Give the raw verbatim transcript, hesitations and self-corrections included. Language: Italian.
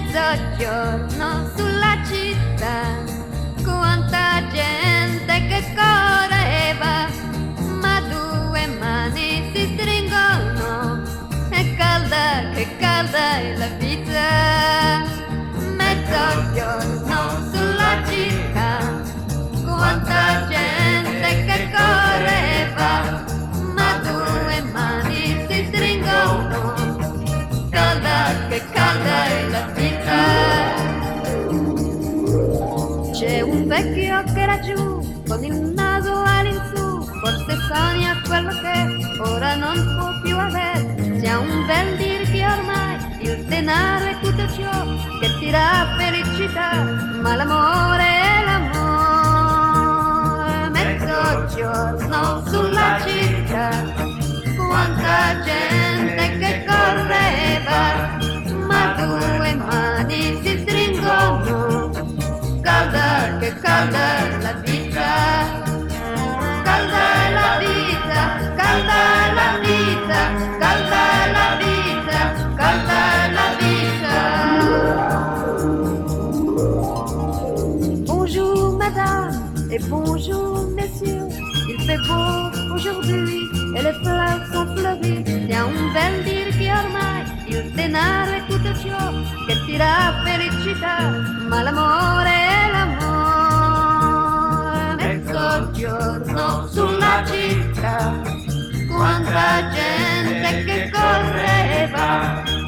mezzogiorno sulla città, quanta gente che correva, ma due mani si stringono, è calda, che calda è la vita. Mezzogiorno sulla città, quanta gente che correva, ma due mani si stringono, calda, che calda è la vita. C'è un vecchio che laggiù, con il naso all'insù, forse sogna quello che ora non può più avere. C'è un bel dir che ormai il denaro è tutto ciò che ti dà felicità, ma l'amore è l'amore. Mezzogiorno sulla città, quanta gente che correva, ma due mani si stringono, calda, che calda è la vita. Calda è la vita, calda è la vita, calda è la vita, calda è la vita. Bonjour madame et bonjour messieurs, il fait beau aujourd'hui et les fleurs sont fleuries. C'è un bel dire che ormai il denaro è tutto ciò che ti dà felicità, ma l'amore è l'amore. Mezzogiorno sulla città, quanta gente che correva,